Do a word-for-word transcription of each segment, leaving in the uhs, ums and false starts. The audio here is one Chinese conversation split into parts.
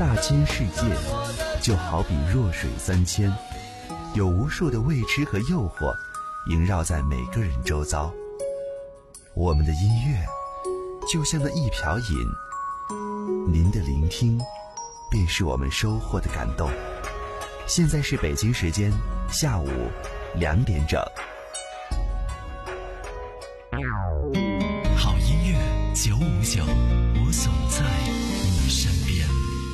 大千世界就好比弱水三千，有无数的未知和诱惑萦绕在每个人周遭。我们的音乐就像那一瓢饮，您的聆听便是我们收获的感动。现在是北京时间下午两点整。 好音乐九五九，我总在你身边。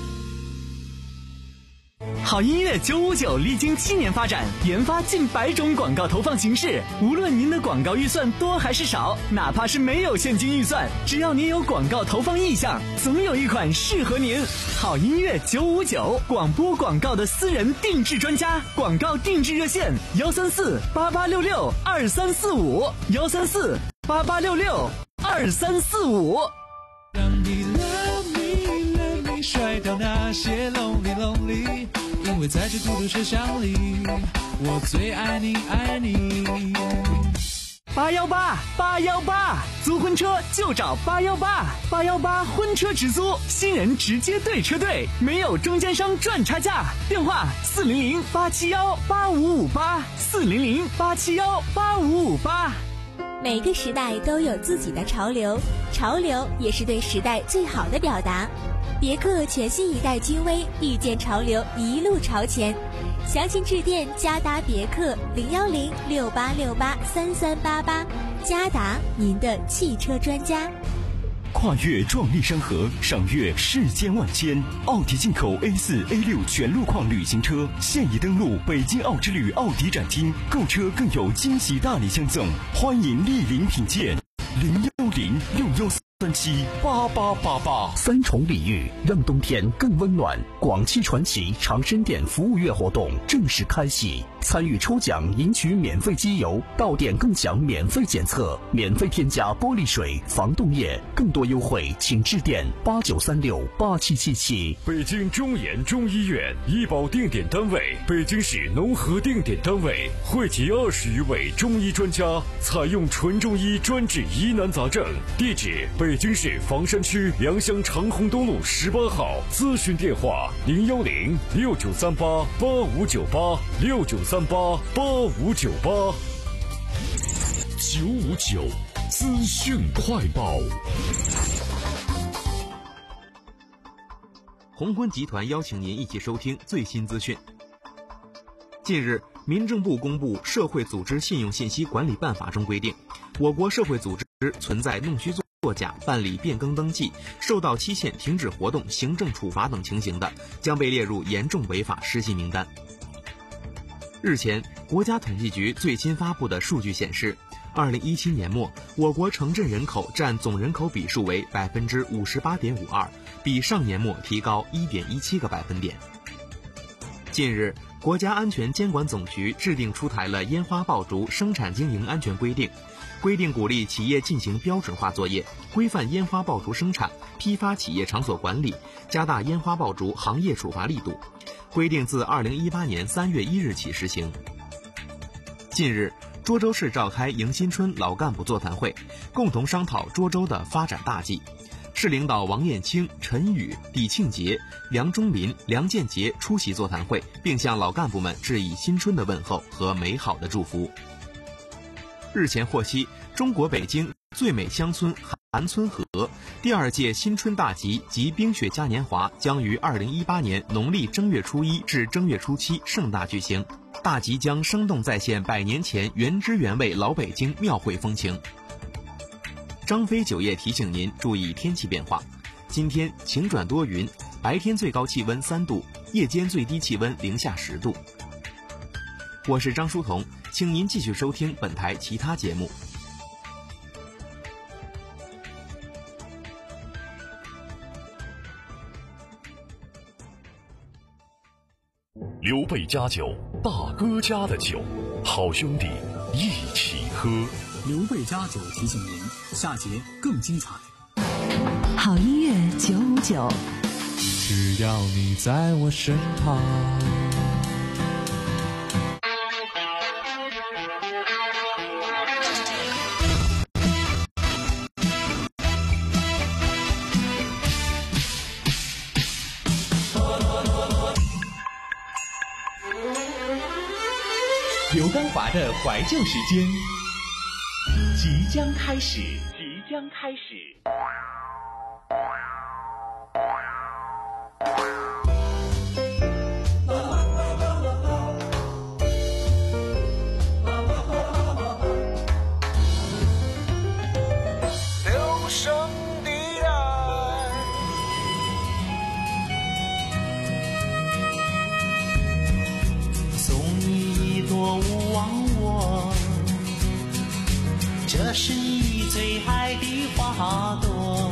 好音乐九五九历经七年发展，研发近百种广告投放形式。无论您的广告预算多还是少，哪怕是没有现金预算，只要您有广告投放意向，总有一款适合您。好音乐九五九，广播广告的私人定制专家，广告定制热线幺三四八八六六二三四五幺三四八八六六二三四五。 让你 love me let me 甩掉那些 lonely lonely， 因为在这孤独车厢里，我最爱你爱你。 八幺八八幺八，租婚车就找八幺八八幺八婚车直租，新人直接对车队，没有中间商赚差价。电话四零零八七幺八五五八四零零八七幺八五五八。 每个时代都有自己的潮流，潮流也是对时代最好的表达。别克全新一代君威，遇见潮流，一路朝前。详情致电嘉达别克零幺零六八六八三三八八，嘉达您的汽车专家。 跨越壮丽山河，赏阅世间万千。奥迪进口 A 四 A 六 全路况旅行车现已登陆北京奥之旅奥迪展厅，购车更有惊喜大礼相赠，欢迎莅临品鉴。零幺零六幺三七八八八八。 三重礼遇，让冬天更温暖。广汽传祺长生店服务月活动正式开启，参与抽奖赢取免费机油，到店更享免费检测，免费添加玻璃水、防冻液。更多优惠请致电八九三六八七七七。 北京中研中医院医保定点单位，北京市农合定点单位，汇集二十余位中医专家，采用纯中医专治疑难杂症。地址：北京市房山区良乡长虹东路十八号。咨询电话：零幺零六九三八八五九八六九三八八五九八。 九五九资讯快报。 鸿鹄集团邀请您一起收听最新资讯。近日，民政部公布《社会组织信用信息管理办法》中规定，我国社会组织存在弄虚作假、办理变更登记、受到期限停止活动、行政处罚等情形的，将被列入严重违法失信名单。日前，国家统计局最新发布的数据显示，二零一七年末，我国城镇人口占总人口比数为百分之五十八点五二，比上年末提高一点一七个百分点。近日，国家安全监管总局制定出台了烟花爆竹生产经营安全规定，规定鼓励企业进行标准化作业，规范烟花爆竹生产、批发企业场所管理，加大烟花爆竹行业处罚力度。规定自二零一八年三月一日起实行。近日，涿州市召开迎新春老干部座谈会，共同商讨涿州的发展大计。市领导王艳卿、陈宇、李庆杰、梁忠林、梁建杰出席座谈会，并向老干部们致以新春的问候和美好的祝福。日前获悉，中国北京最美乡村韩村河第二届新春大集及冰雪嘉年华将于二零一八年农历正月初一至正月初七盛大举行。大集将生动再现百年前原汁原味老北京庙会风情。张飞酒业提醒您注意天气变化，今天晴转多云，白天最高气温三度，夜间最低气温零下十度。我是张书彤，请您继续收听本台其他节目。 刘备家酒，大哥家的酒，好兄弟一起喝。 刘备家酒提醒您，下节更精彩。 好音乐九五九， 只要你在我身旁。 刘刚华的怀旧时间即将开始，即将开始。 留声的爱， 送你一朵勿忘我，这是你最爱的花朵，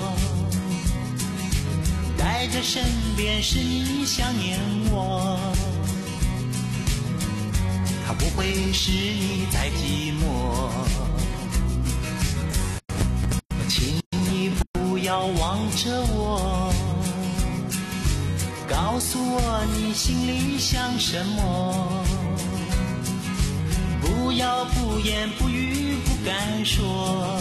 带着身边是你想念我，它不会使你再寂寞，请你不要望着我，告诉我你心里想什么，不要不言不语不敢说，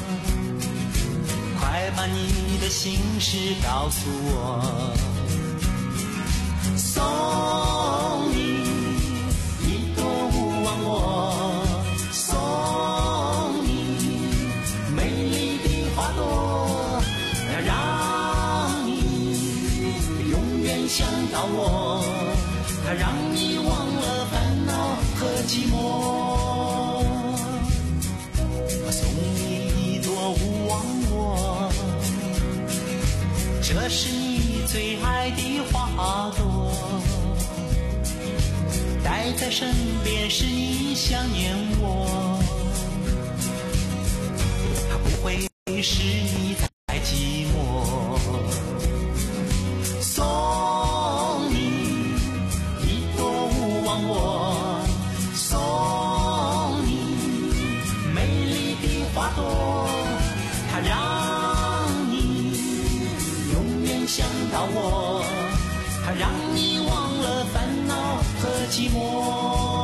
快把你的心事告诉我，送你一朵勿忘我，送你美丽的花朵，让你永远想到我，它让你忘了烦恼和寂寞，送你一朵勿忘我，这是你最爱的花朵，带在身边是你想念我，它不会使你再寂寞，送你一朵勿忘我，送你美丽的花朵，它让你永远想到我，它让你忘了烦恼和寂寞。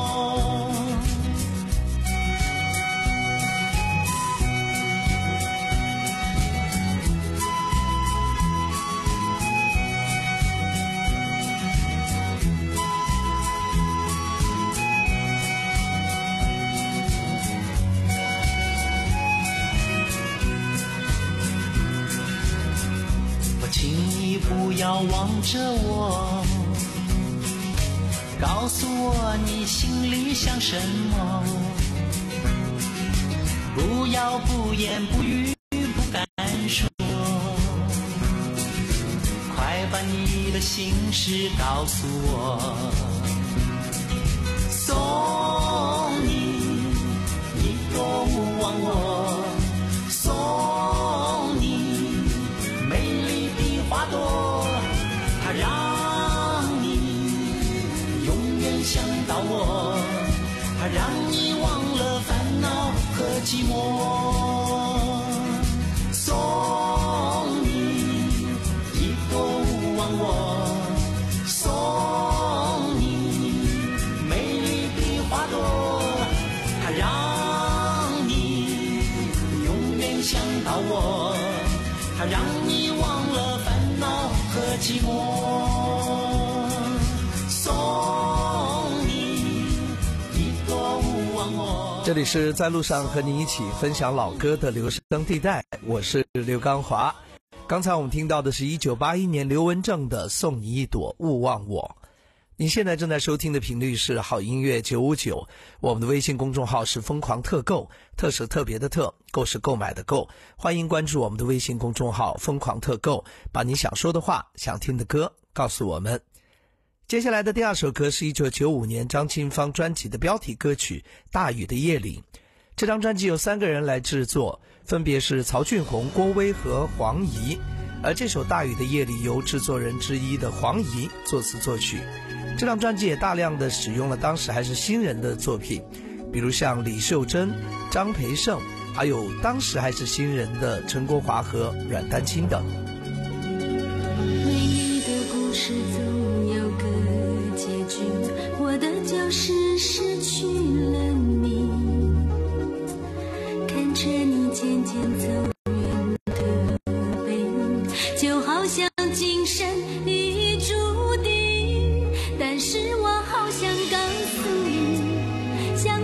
请你不要望着我，告诉我你心里想什么，不要不言不语不敢说，快把你的心事告诉我，送你一朵勿忘我，送你美丽的花朵，它让你永远想到我，它让你忘了烦恼和寂寞，送你一朵勿忘我，送你美丽的花朵，它让你永远想到我，它让你忘了烦恼和寂寞，送你一朵勿忘我。 这里是在路上和你一起分享老歌的留声地带，我是刘刚华。刚才我们听到的是一九八一年刘文正的《送你一朵勿忘我》。你现在正在收听的频率是好音乐九五九，我们的微信公众号是疯狂特购，特是特别的特，购是购买的购，欢迎关注我们的微信公众号疯狂特购，把你想说的话想听的歌告诉我们。接下来的第二首歌是一九九五年张清芳专辑的标题歌曲《大雨的夜里》。这张专辑由三个人来制作，分别是曹俊宏、郭威和黄怡，而这首《大雨的夜里》由制作人之一的黄怡作词作曲。这张专辑也大量的使用了当时还是新人的作品，比如像李秀珍、张培胜，还有当时还是新人的陈国华和阮丹青等。 美丽的故事总有个结局，我的就是失去了你，看着你渐渐走远的背影，就好像今生已注定，但是我好想告诉你，相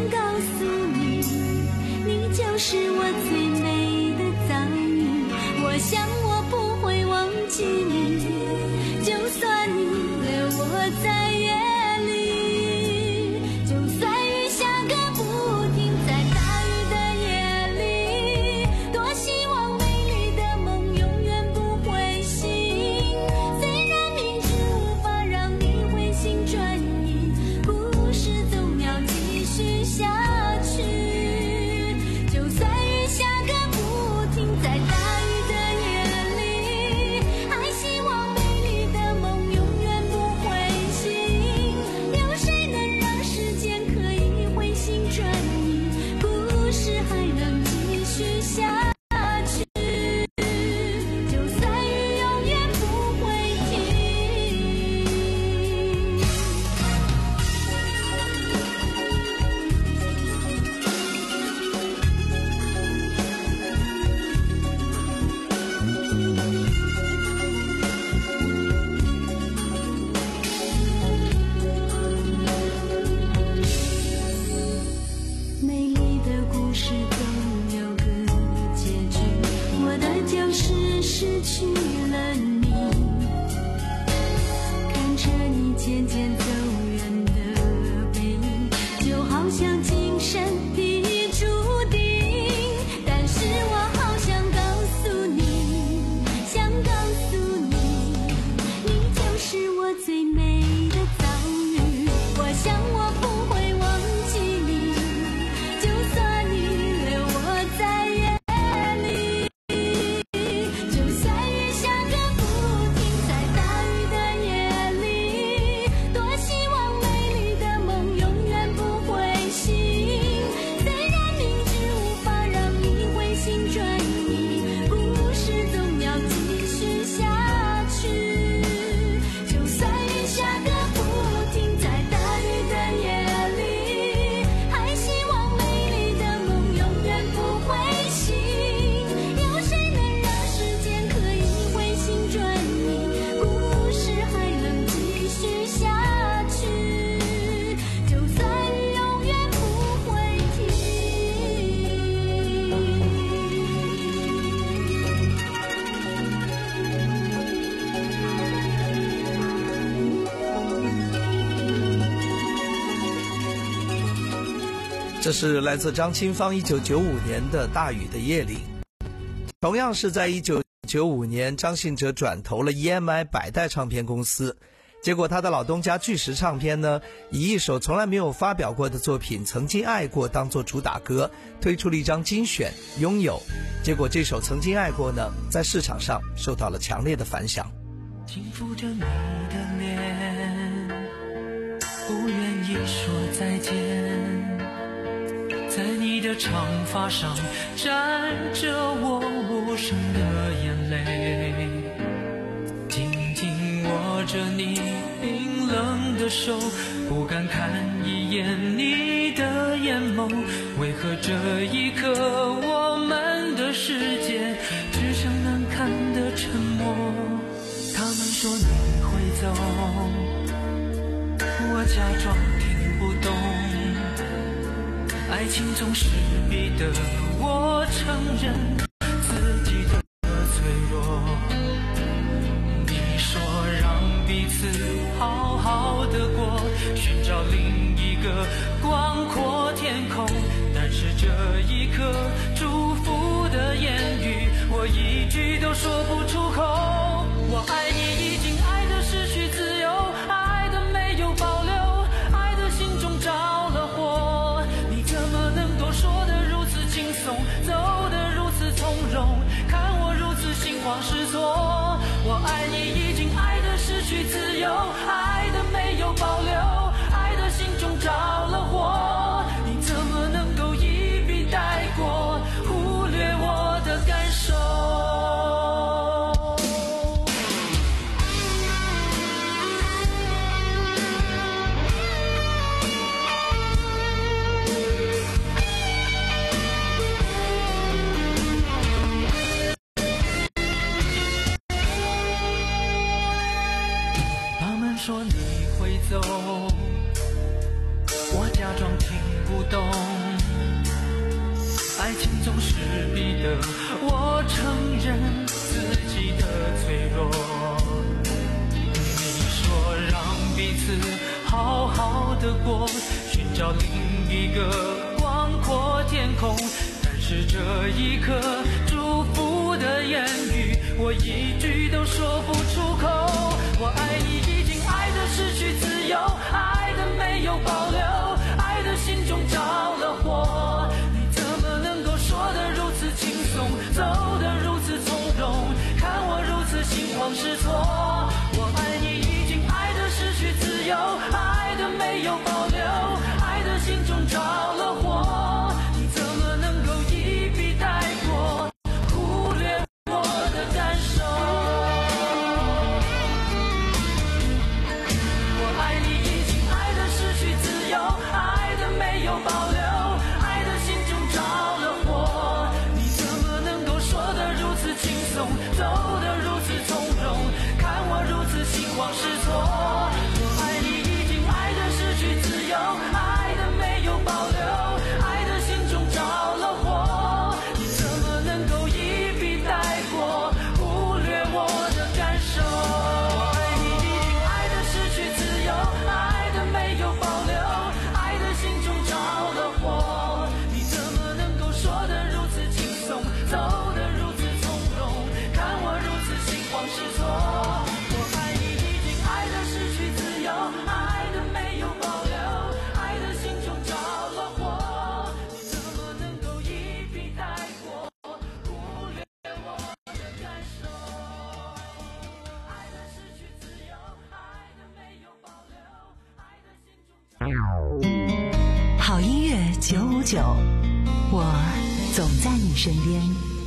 这是来自张清芳一九九五年的《大雨的夜里》。同样是在一九九五年，张信哲转投了 E M I 百代唱片公司，结果他的老东家巨石唱片呢，以一首从来没有发表过的作品《曾经爱过》当做主打歌，推出了一张精选《拥有》。结果这首《曾经爱过》呢，在市场上受到了强烈的反响。 轻抚着你的脸，不愿意说再见，在你的长发上沾着我无声的眼泪，紧紧握着你冰冷的手，不敢看一眼你的眼眸，为何这一刻我们的世界只剩难堪的沉默？他们说你会走，我假装听不懂，爱情总是逼得我承认自己的脆弱。你说让彼此好好的过，寻找另一个广阔天空，但是这一刻祝福的言语我一句都说不出口。我爱你已经爱得失去自由，爱得没有保留，爱的心中着了火，你怎么能够说得如此轻松，走得如此从容，看我如此心慌失措。我爱你已经爱得失去自由，爱得没有保留，爱的心中着了火，你怎么能够一笔带过，忽略我的感受。说你会走，我假装听不懂，爱情总是逼得我承认自己的脆弱。你说让彼此好好的过，寻找另一个广阔天空，但是这一刻祝福的言语我一句都说不出口。我爱你已经爱得失去自由，爱得没有保留，爱的心中着了火，你怎么能够说得如此轻松，走得如此从容，看我如此心慌失措。我爱你已经爱得失去自由，爱得没有保留，爱的心中着了火，你怎么能够一笔带过，忽略我的感受。走得如此从容，看我如此心慌失措。我爱你已经爱得失去自由，爱得没有保留，爱的心中着了火，你怎么能够一笔带过，忽略我的感受。我爱你已经爱得失去自由，爱得没有保留，爱的心中着了火，你怎么能够说得如此轻松，走得如此从容，看我如此心慌失措。我爱你已经爱得失去自由，爱得没有保留，爱的心中着了火，你怎么能够一笔带过，忽略我的感受。爱得失去自由，爱得没有保留，爱的心中着了火。 好音乐九五九，我总在你身边。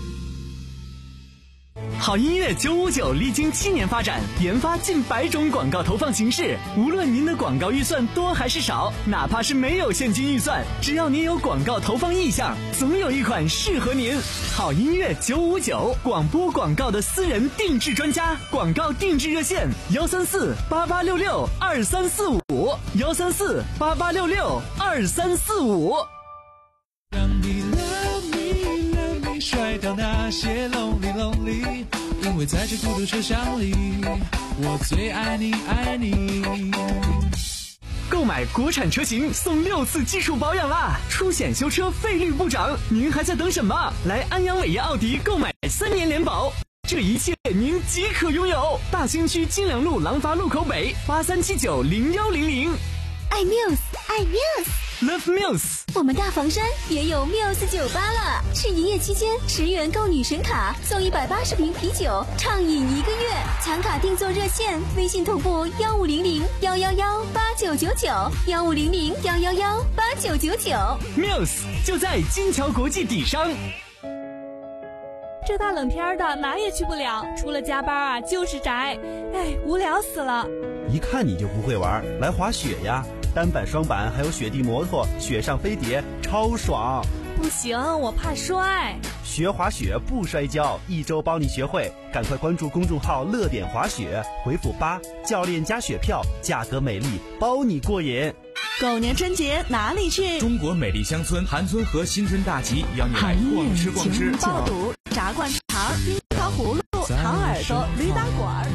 好音乐九五九历经七年发展，研发近百种广告投放形式。无论您的广告预算多还是少，哪怕是没有现金预算，只要您有广告投放意向，总有一款适合您。好音乐九五九，广播广告的私人定制专家，广告定制热线：幺三四八八六六二三四五，幺三四八八六六二三四五。 让你 love me love me 甩掉那些 lonely lonely， 因为在这孤独车厢里，我最爱你爱你。 购买国产车型送六次基础保养啦，出险修车费率不涨，您还在等什么？来安阳伟业奥迪购买三年联保，这一切您即可拥有。大兴区金良路廊坊路口北八三七九零幺零零。 爱 Muse， 爱 Muse，Love Muse。 我们大房山也有 Muse 酒吧了，是营业期间十元购女神卡送一百八十瓶啤酒，畅饮一个月。抢卡订座热线：微信同步幺五零零幺幺幺八九九九幺五零零幺幺幺八九九九。 Muse 就在金桥国际底商。 这大冷天的哪也去不了，除了加班啊就是宅，哎，无聊死了。 一看你就不会玩，来滑雪呀！单板、双板还有雪地摩托、雪上飞碟，超爽！ 不行，我怕摔。 学滑雪不摔跤，一周帮你学会。赶快关注公众号“乐点滑雪”，回复八，教练加雪票，价格美丽，包你过瘾。 狗年春节哪里去？ 中国美丽乡村韩村和新春大集邀你来逛吃逛吃。 爆肚、炸灌肠、冰糖葫芦、糖耳朵、驴打滚儿。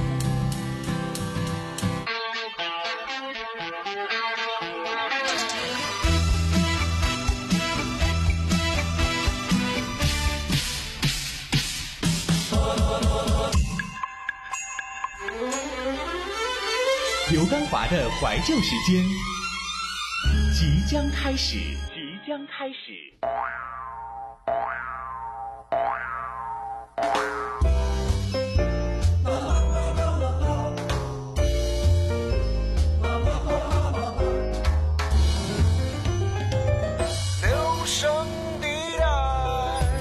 刘刚华的怀旧时间即将开始，即将开始。 留声地带。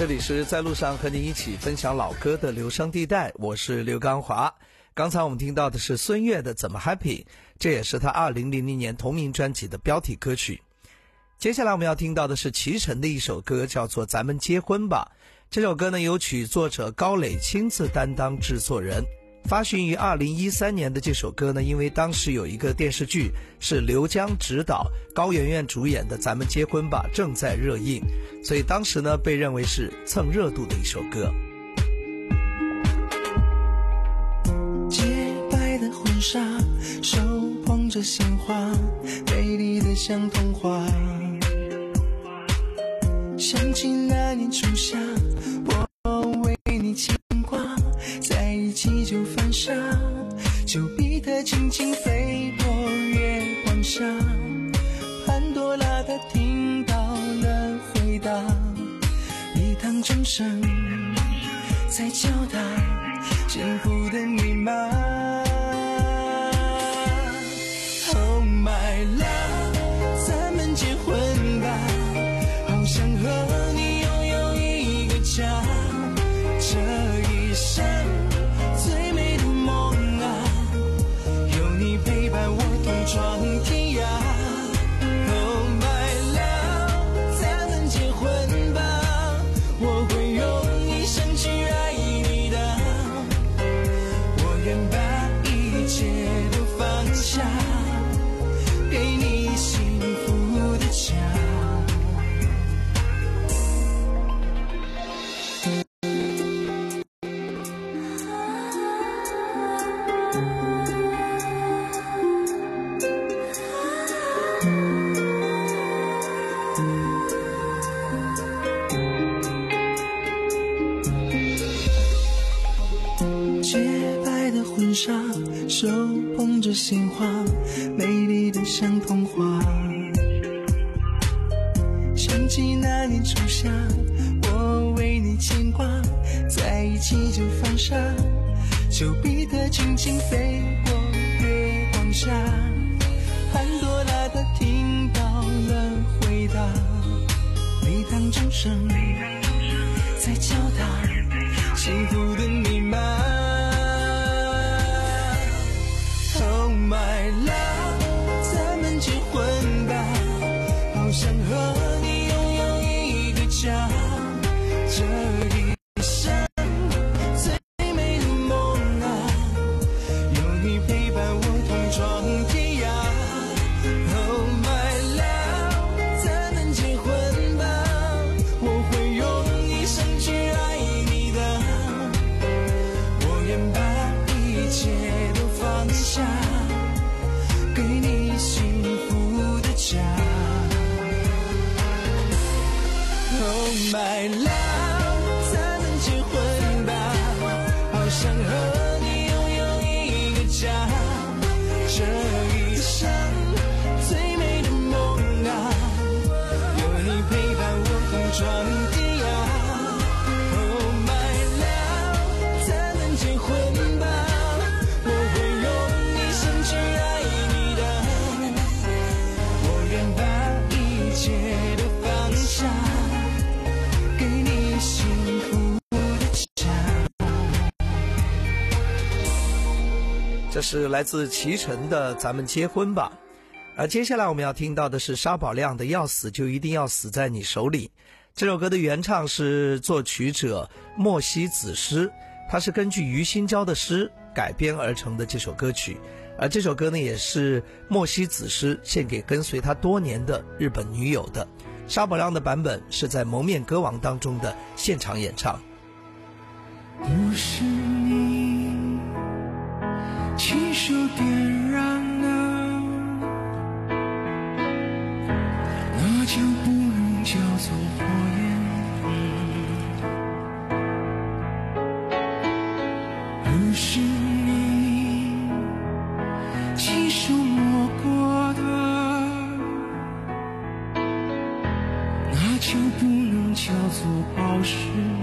这里是在路上和你一起分享老歌的留声地带，我是刘刚华。刚才我们听到的是孙悦的《怎么 Happy》，这也是他二零零零年同名专辑的标题歌曲。接下来我们要听到的是齐晨的一首歌，叫做《咱们结婚吧》。这首歌呢由曲作者高磊亲自担当制作人。发行于二零一三年的这首歌呢，因为当时有一个电视剧是刘江执导、高圆圆主演的《咱们结婚吧》正在热映，所以当时呢被认为是蹭热度的一首歌。 洁白的婚纱，手捧着鲜花，美丽的像童话。想起那年初夏，我为你牵挂，在一起就犯傻，丘比特轻轻飞过月光下，潘多拉她听到了回答，一趟钟声在敲打幸福的密码。 Oh my love， 咱们结婚吧，好想和你拥有一个家，这一生最美的梦啊，有你陪伴我同闯天涯。Oh my love， 咱们结婚吧，我会用一生去爱你的，我愿把一切都放下，给你幸福的家。 纱，手捧着鲜花，美丽的像童话。想起那年初夏，我为你牵挂，在一起就犯傻。丘比特轻轻飞过月光下，潘多拉她听到了回答，每当钟声在敲打幸福的密码。 My love， 咱们结婚吧，好想和你拥有一个家，这一生最美的梦啊，有你陪伴我同闯天涯。Oh my love， 咱们结婚吧，我会用一生去爱你的，我愿把一切都放下。 给你幸福的家 ，Oh my love， 咱们结婚吧，好想和你拥有一个家，这一生最美的梦啊，有你陪伴我同闯天涯。Oh my love， 咱们结婚吧，我会用一生去爱你。 一切都放下，给你幸福的家。 这是来自齐晨的《咱们结婚吧》，而接下来我们要听到的是沙宝亮的《要死就一定要死在你手里》。这首歌的原唱是作曲者莫西子诗，它是根据于心娇的诗改编而成的这首歌曲。 而这首歌呢，也是莫西子诗献给跟随他多年的日本女友的。沙宝亮的版本是在《蒙面歌王》当中的现场演唱。 不是你亲手点燃了，那就不能叫做火焰。不是。 亲手摸过的，那就不能叫做宝石。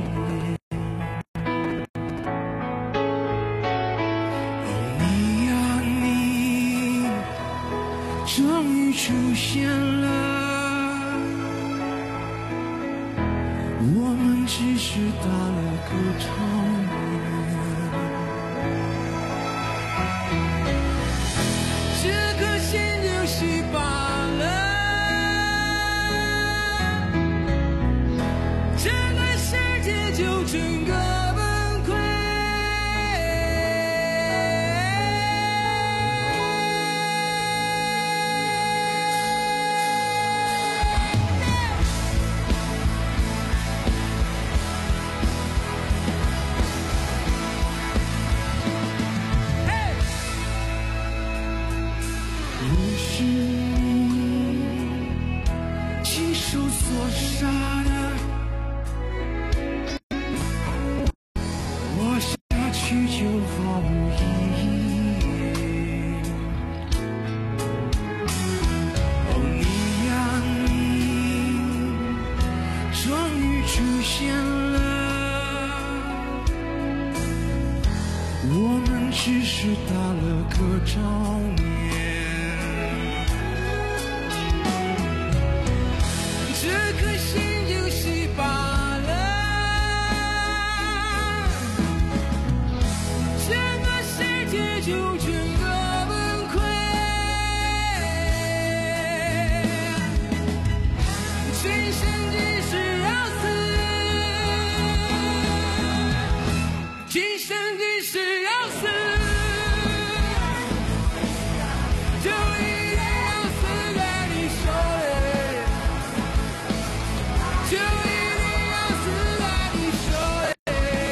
你呀你，终于出现了，我们只是打了个照面，这颗心就稀罢了。就整个崩溃，也是你亲手所杀的。就毫无意义。哦，你呀你，终于出现了，我们只是打了个照面，这颗心就稀罢了。就整个崩溃，今生即是要死，今生即是要死，就一定要死在你手里，就一定要死在你手里。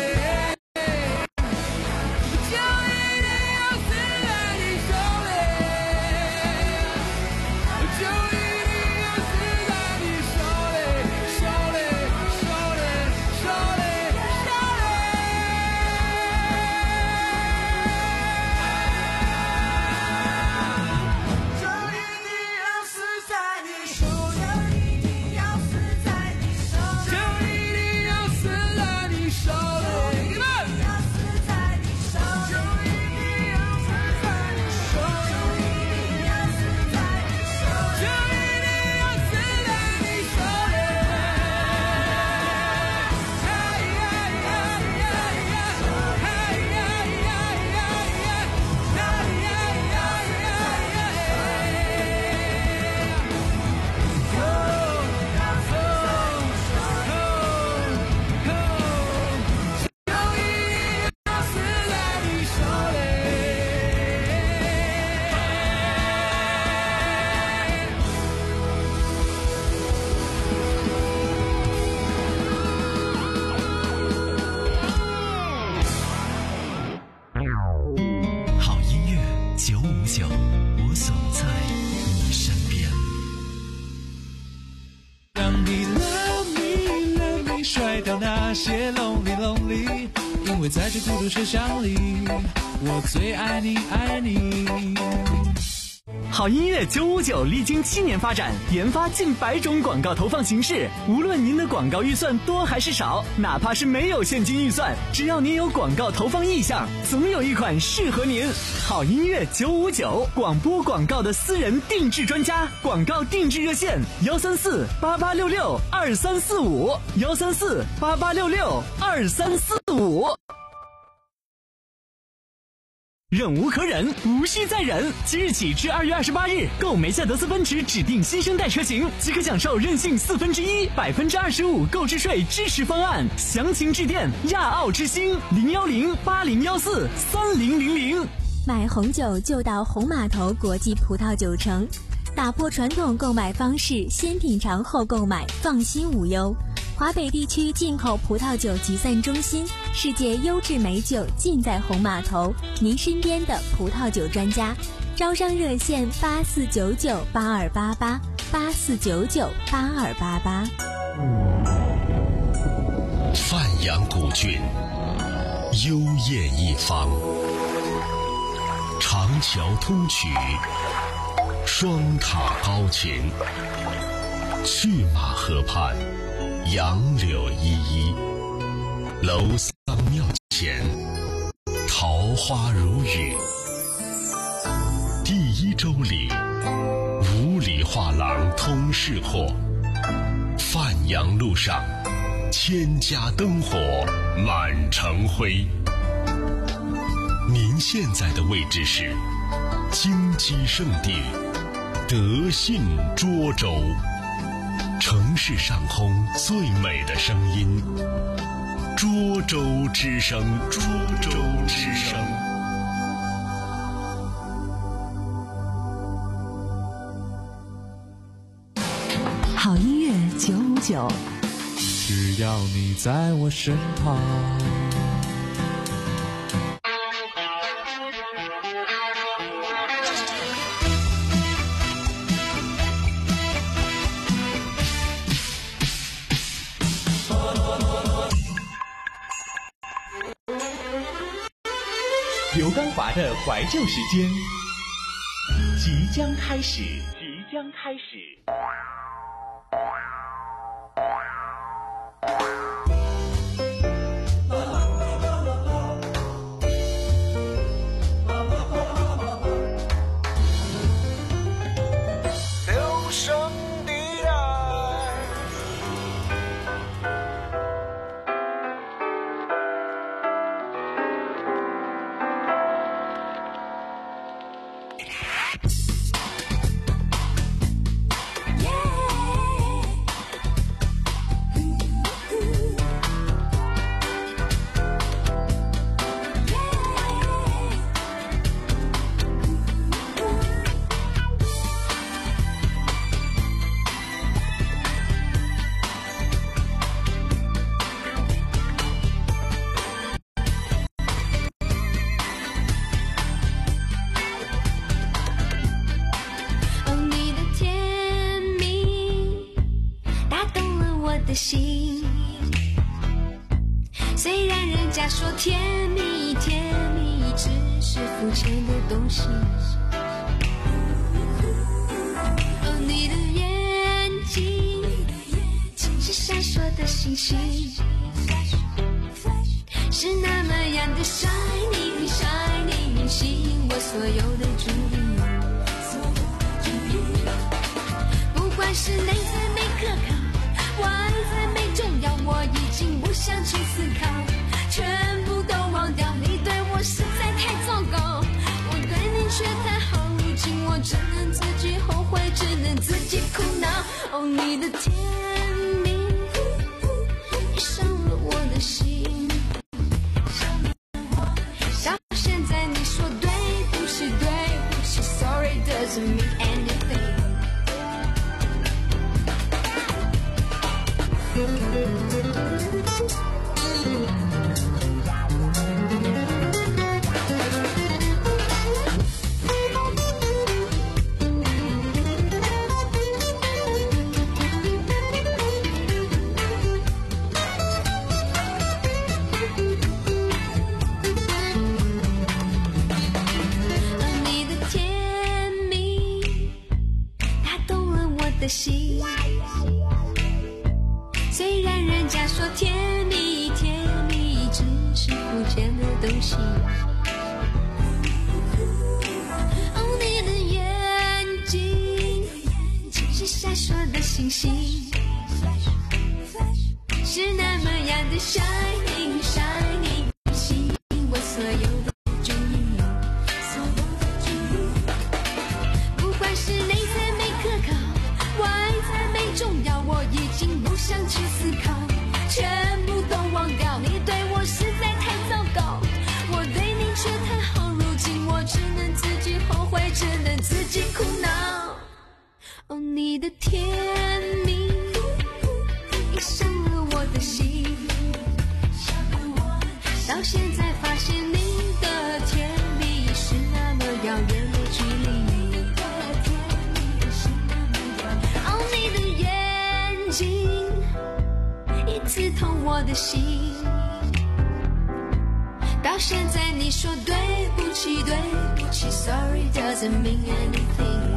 我总在你身边。 让你 love me love me 甩掉那些 lonely lonely， 因为在这孤独车厢里，我最爱你爱你。 好音乐九五九历经七年发展，研发近百种广告投放形式。无论您的广告预算多还是少，哪怕是没有现金预算，只要您有广告投放意向，总有一款适合您。好音乐九五九，广播广告的私人定制专家，广告定制热线：幺三四八八六六二三四五，幺三四八八六六二三四五。忍无可忍，无需再忍。即日起至二月二十八日，购梅赛德斯奔驰指定新生代车型，即可享受任性四分之一、百分之二十五购置税支持方案。详情致电亚奥之星零幺零八零幺四三零零零。 买红酒就到红码头国际葡萄酒城，打破传统购买方式，先品尝后购买，放心无忧。华北地区进口葡萄酒集散中心，世界优质美酒尽在红码头，您身边的葡萄酒专家。招商热线八四九九八二八八八四九九八二八八。 范阳古郡，幽艳一方，长桥通衢，双塔高擎，去马河畔，杨柳依依，楼桑庙前，桃花如雨。第一周里，五里画廊通市货，范阳路上， 千家灯火满城灰。您现在的位置是金鸡圣地德信涿州，城市上空最美的声音，涿州之声，涿州之声。 好音乐九五九， 只要你在我身旁。 刘刚华的怀旧时间即将开始，即将开始。 留声地带。 的心，虽然人家说甜蜜甜蜜只是肤浅的东西，哦，你的眼睛是闪烁的星星，是那么样的 shining shining， 吸引我所有的注意，不管是内在没可靠，外在没重要，我已经不想去思考，全部都忘掉，你对我实在太糟糕，我对你却太好，如今我只能自己后悔，只能自己苦恼。哦，你的甜蜜你伤了我的心，到现在你说对不起对不起 Sorry doesn't mean anything。你的甜蜜打动了我的心，虽然人家说甜蜜甜蜜只是肤浅的东西，哦，你的眼睛是闪烁的星星，是那么样的 shining shining， 吸引我所有的注意，不管是内在没可靠，外在没重要，我已经不想去思考，全部都忘掉，你对我实在太糟糕，我对你却太好，如今我只能自己后悔，只能自己苦恼。哦，你的甜蜜你伤了我的心，到现在发现你的甜蜜是那么遥远的距离，哦，你的眼睛一刺痛我的心，到现在你说对不起对不起 Sorry doesn't mean anything，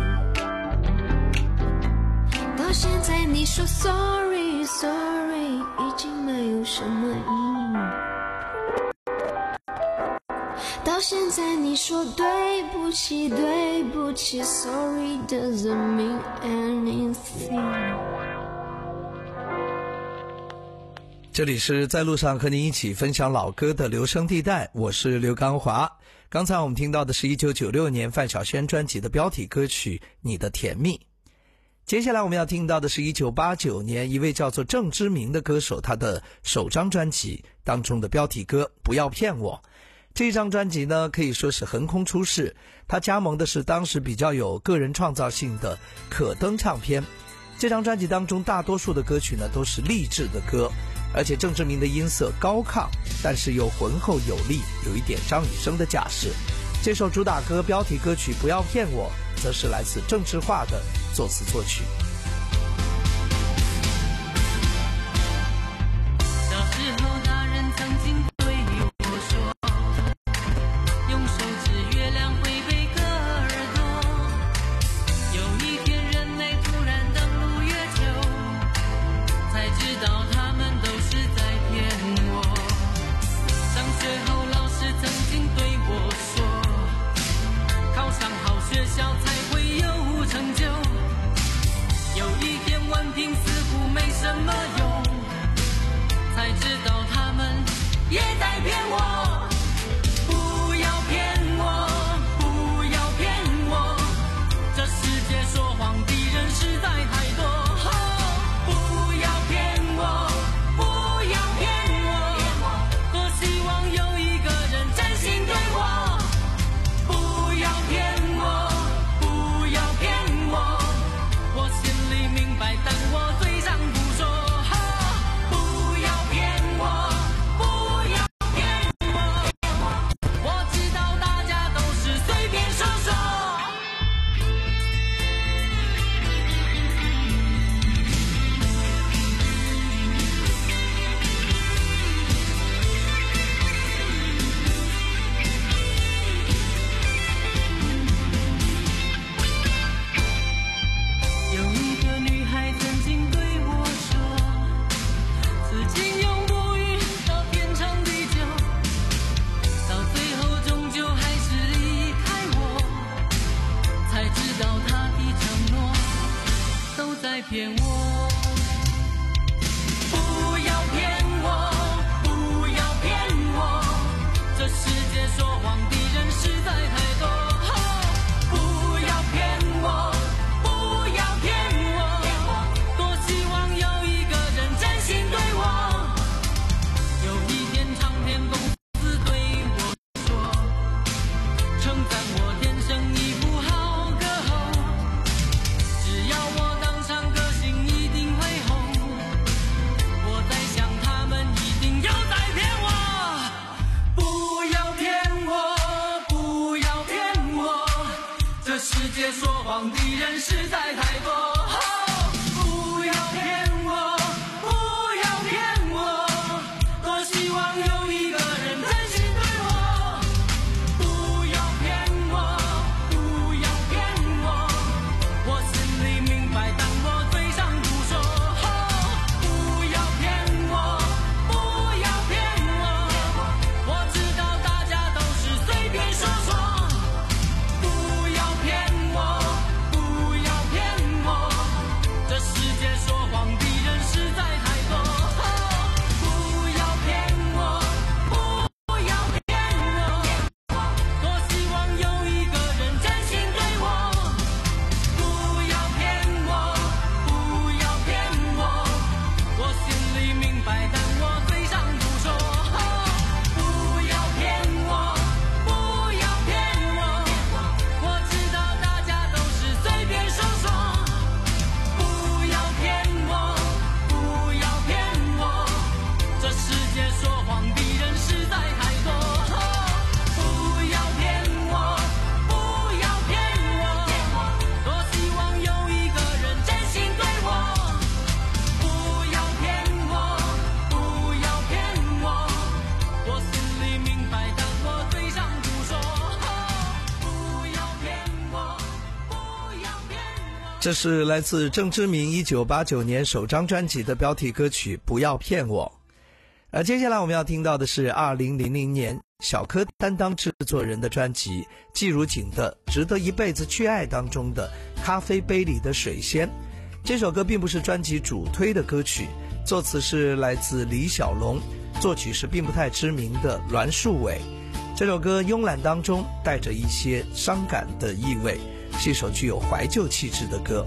到现在你说 Sorry Sorry 已经没有什么意义，到现在你说对不起对不起 Sorry doesn't mean anything。 这里是在路上和您一起分享老歌的留声地带，我是刘刚华。刚才我们听到的是一九九六年范晓萱专辑的标题歌曲《你的甜蜜》。接下来我们要听到的是一九八九年一位叫做郑之明的歌手他的首张专辑当中的标题歌《不要骗我》。这张专辑呢可以说是横空出世，他加盟的是当时比较有个人创造性的可登唱片。这张专辑当中大多数的歌曲呢都是励志的歌，而且郑之明的音色高亢，但是又浑厚有力，有一点张雨生的架势。这首主打歌标题歌曲《不要骗我》则是来自郑智化的作词作曲。 小时候大人曾经对我说，用手指月亮会背个耳朵，有一天人类突然登陆月球，才知道他们都是在骗我。上学后老师曾经对我说，考上好学校才会有成就，有一天文凭似乎没什么用，才知道他们也在骗我。不要骗我，不要骗我，这世界说谎的人实在太多。不要骗我，不要骗我，多希望有一个人真心对我。不要骗我，不要骗我，我心里明白，但我嘴上不说。不要骗我，不要骗我，我知道大家都是随便说说。有一个女孩曾经对我说，此情永不渝到天长地久，到最后终究还是离开我，才知道她的承诺都在骗我。不要骗我，不要骗我，这世界说谎的人实在太多。不要骗我，不要骗我，多希望有一个人真心对我。有一天唱片公司对我说，称赞我天生一副好歌喉，只要我当上歌星一定会红。我在想他们一定又在骗我。不要骗我，不要骗我，这世界说谎的人实在太多。不要骗我，不要骗我，多希望有一个人真心对我。不要骗我，不要骗我，我心里明白，但我嘴上不说。不要骗我，不要骗我，我知道大家都是随便说说。不要骗我，不要骗我，这世界说谎的人实在太多。不要骗我，不要骗我，多希望有一个人真心对我。不要骗我，不要骗我，我心里明白，但我嘴上不说。不要骗我，不要骗我，我知道大家都是随便说说。不要骗我，不要骗我，这世界说谎的人实在太多。不要骗我，不要骗我，多希望有一个人真心对我。不要骗我，不要骗我，我心里明白，但我嘴上不说。不要骗我，不要骗我。 这是来自郑之明一九八九年首张专辑的标题歌曲《不要骗我》。而接下来我们要听到的是二零零零年小柯担当制作人的专辑季如锦的《值得一辈子去爱》当中的《咖啡杯里的水仙》。这首歌并不是专辑主推的歌曲， 作词是来自李小龙，作曲是并不太知名的栾树伟。这首歌慵懒当中带着一些伤感的意味，是一首具有怀旧气质的歌。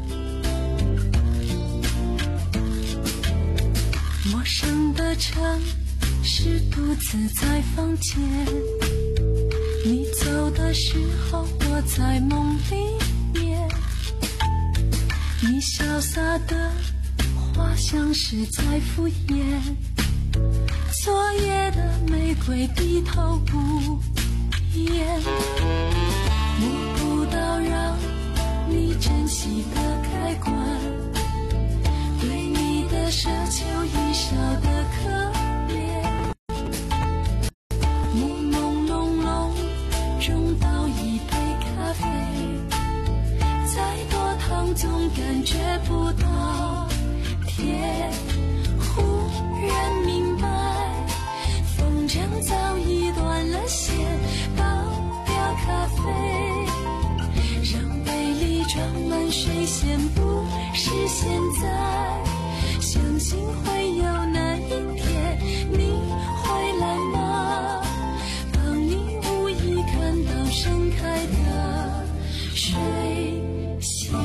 陌生的城市，独自在房间，你走的时候我在梦里面，你潇洒的话像是在敷衍，昨夜的玫瑰低头不言，摸不到让你珍惜的开关，对你的奢求已少的可怜，朦朦胧胧中倒一杯咖啡，再多糖总感觉不到甜，忽然明白风筝早已断了线，倒掉咖啡，让杯里装满水仙，不是现在，相信会有那一天你会来吗？当你无意看到盛开的水仙。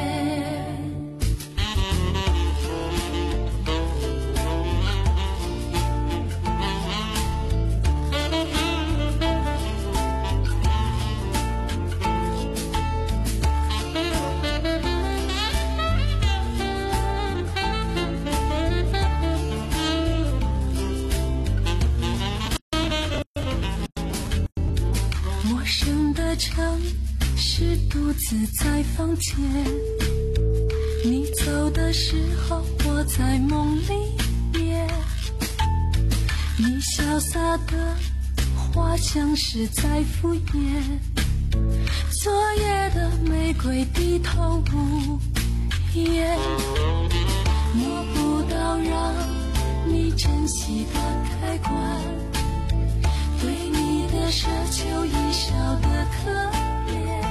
城市独自在房间，你走的时候我在梦里面，你潇洒的话像是在敷衍，昨夜的玫瑰低头无言，摸不到让你珍惜的开关，对你的奢求已少的可怜，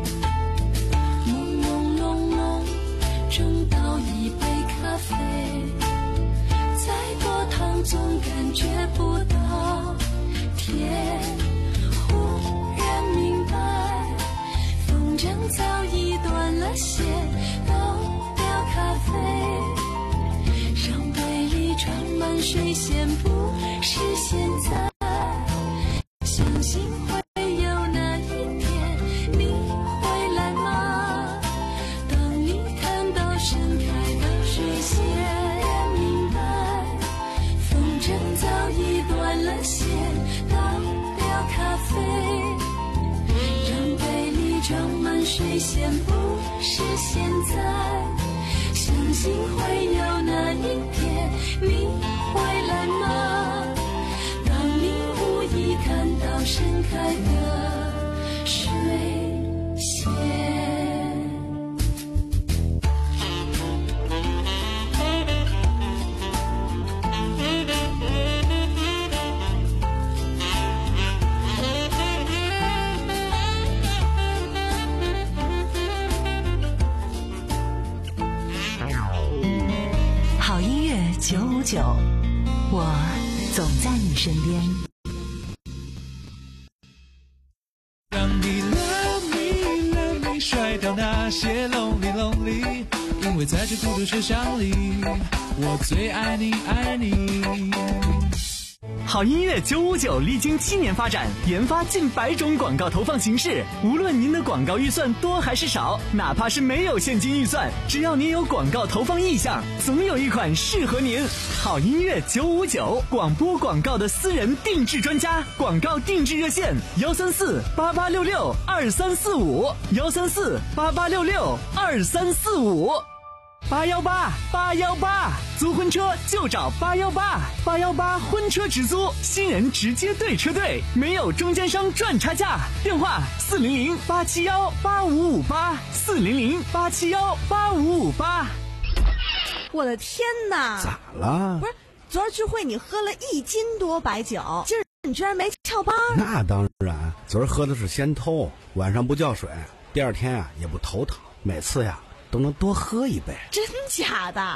朦朦胧胧中倒一杯咖啡，再多糖总感觉不到甜，忽然明白风筝早已断了线，倒掉咖啡，让杯里装满水仙，不是现在，相信会有那一天你会来吗？当你看到盛开的水仙，明白风筝早已断了线，倒掉咖啡，让杯里装满水仙，不是现在，相信会有那一天你会来吗？当你无意看到盛开的水仙。 好音乐九五九，我总在你身边。 让你 love me love me 甩掉那些 lonely lonely， 因为在这孤独车厢里，我最爱你爱你。 好音乐九五九历经七年发展，研发近百种广告投放形式。无论您的广告预算多还是少，哪怕是没有现金预算，只要您有广告投放意向，总有一款适合您。好音乐九五九，广播广告的私人定制专家，广告定制热线：幺三四八八六六二三四五，幺三四八八六六二三四五。八幺八八幺八，租婚车就找八幺八，八幺八婚车直租，新人直接对车队，没有中间商赚差价。电话四零零八七幺八五五八，四零零八七幺八五五八。 我的天哪！ 咋了？ 不是，昨儿聚会你喝了一斤多白酒，今儿你居然没翘班？ 那当然，昨儿喝的是先偷，晚上不叫水，第二天啊也不头疼，每次呀都能多喝一杯。 真假的？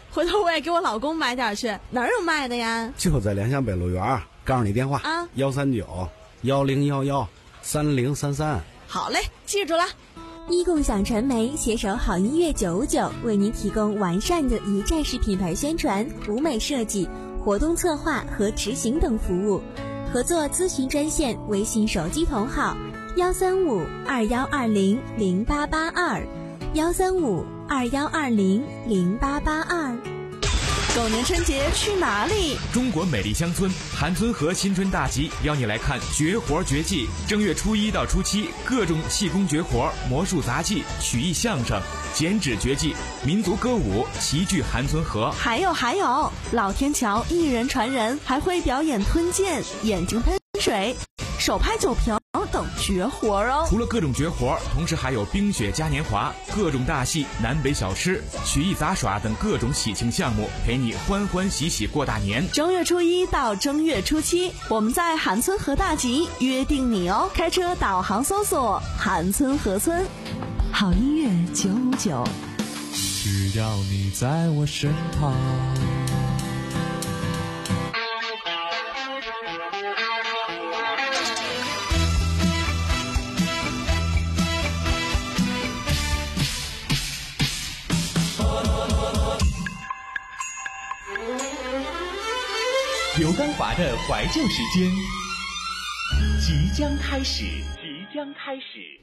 回头我也给我老公买点去。哪儿有卖的呀？ 就在联想北路园，告诉你电话啊， 幺三九幺零幺幺三零三三。 好嘞，记住了。 一共享传媒携手好音乐九五九，为您提供完善的一站式品牌宣传、舞美设计、活动策划和执行等服务。合作咨询专线：微信手机同号幺三五二幺二零零八八二，幺三五二幺二零零八八二。 狗年春节去哪里？ 中国美丽乡村韩村河新春大集邀你来看绝活绝技。正月初一到初七，各种气功绝活、魔术杂技、曲艺相声、剪纸绝技、民族歌舞齐聚韩村河。 还有还有，老天桥一人传人，还会表演吞剑、眼睛喷水、手拍酒瓶等绝活哦。 除了各种绝活，同时还有冰雪嘉年华、各种大戏、南北小吃、曲艺杂耍等各种喜庆项目，陪你欢欢喜喜过大年。 正月初一到正月初七，我们在韩村河大集约定你哦。开车导航搜索韩村河村。 好音乐九五九， 只要你在我身旁。 刘刚华的怀旧时间即将开始，即将开始。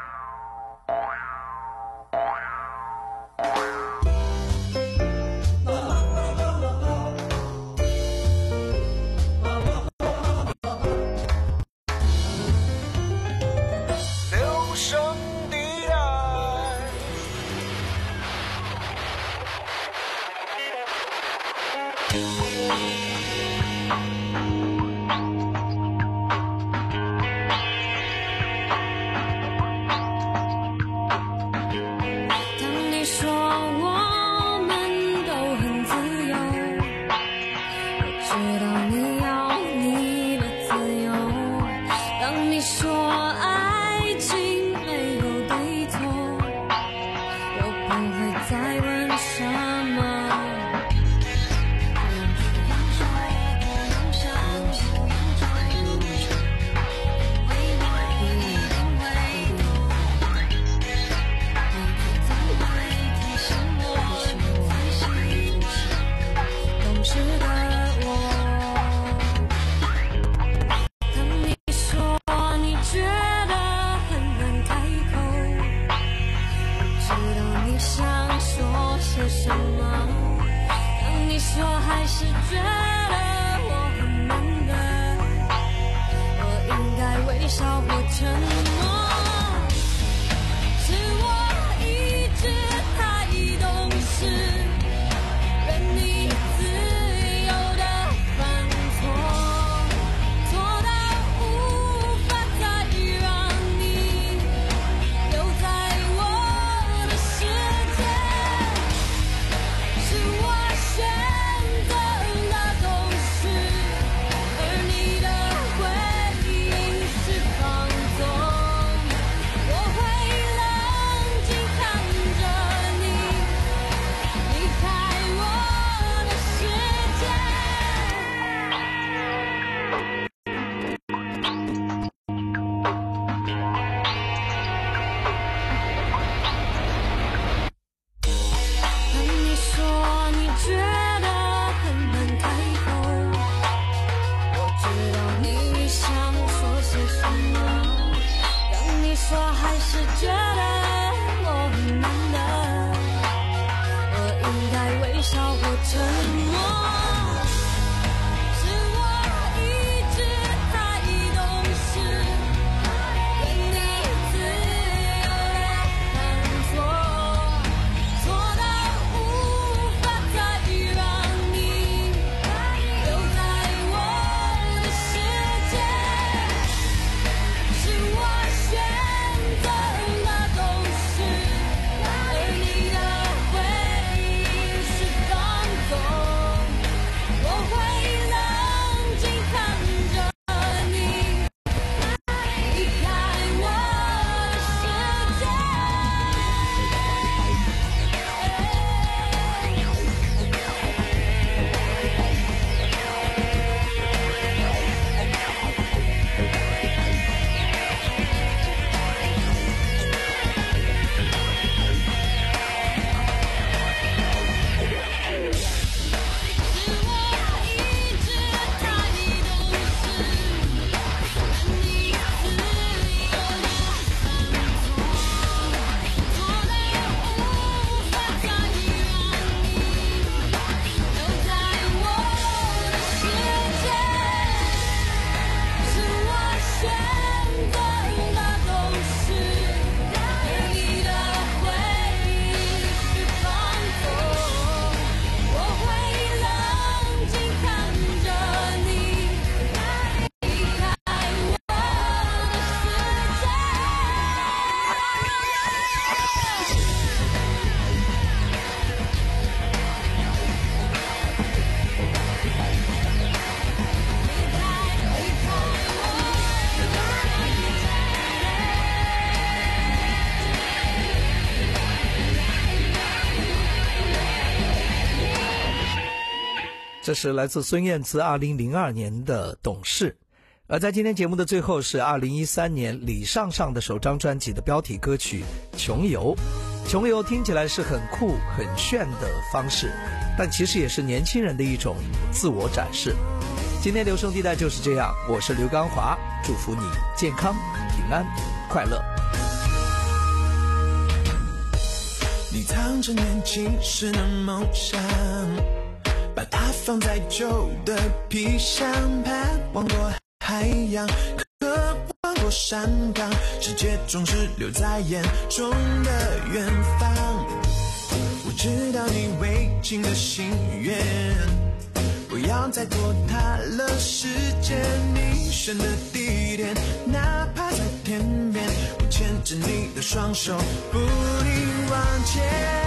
留声的爱。 当你说我们都很自由，我知道你要你的自由。当你说爱情没有对错，我不会再问什么。什么？当你说还是觉得我很难得，我应该微笑或沉默。是我一直太懂事，任你自由的犯错，错到无法再让你留在我的世界。是我选择了懂事，而你的回应是放纵。我会冷静看着你离开我的世当你说你觉得很难开口，我知道你想说些什么。当你说还是觉得我很难得，我应该微笑或沉默。是我一直太懂事，任你自由的犯错，错到无法再让你留在我的世界。是我选择了懂事，而你的回应是放纵。 这是来自孙燕姿二零零二年的《懂事》。而在今天节目的最后是二零一三年李尚尚的首张专辑的标题歌曲《穷游》。穷游听起来是很酷很炫的方式，但其实也是年轻人的一种自我展示。今天留声地带就是这样，我是刘刚华，祝福你健康平安快乐。 你藏着年轻时的梦想，把它放在旧的皮箱，盼望过海洋，渴望过山岗，世界总是留在眼中的远方。我知道你未尽的心愿，不要再拖沓了时间，你选的地点，哪怕在天边，我牵着你的双手，不离往前。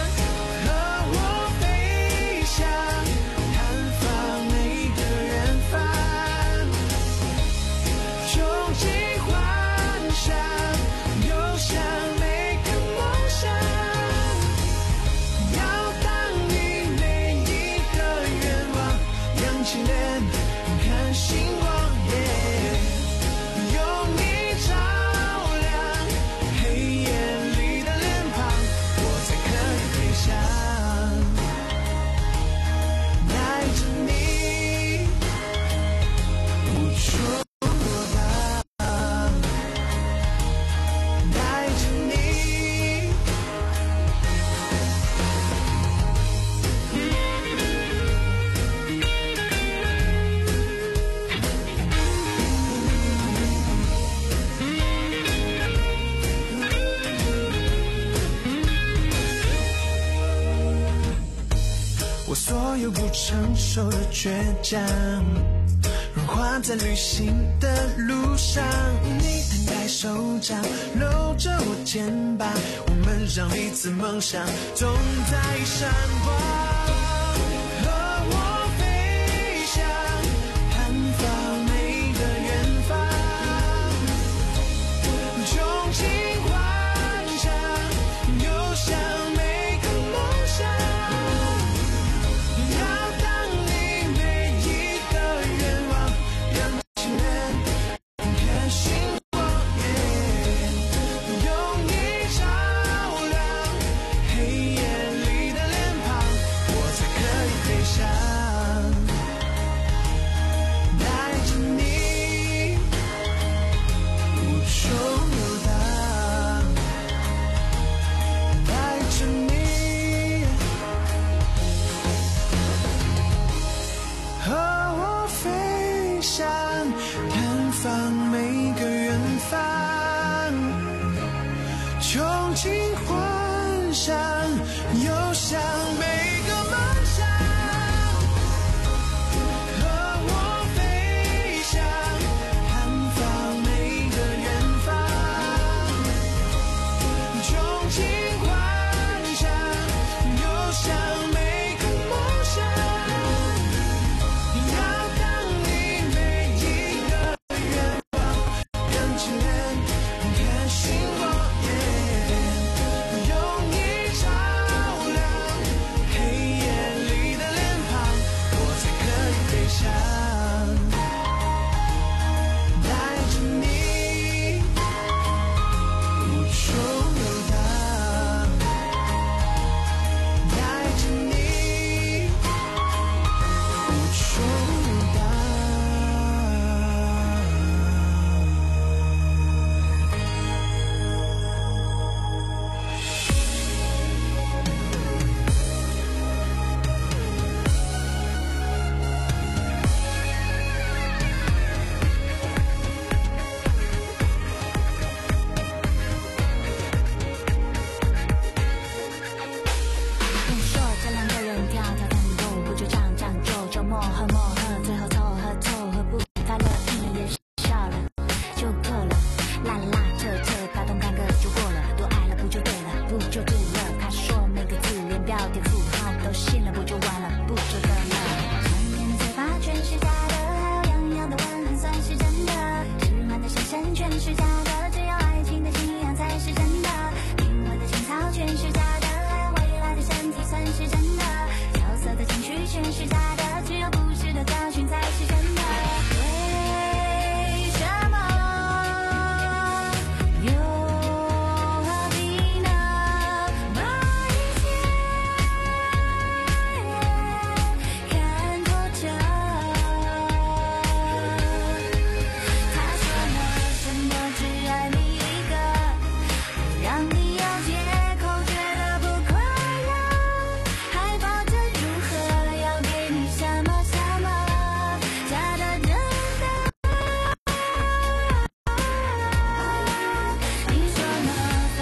我所有不成熟的倔强，融化在旅行的路上。你摊开手掌，搂着我肩膀，我们让彼此梦想总在闪光。探访每个远方，穷尽幻想，又像每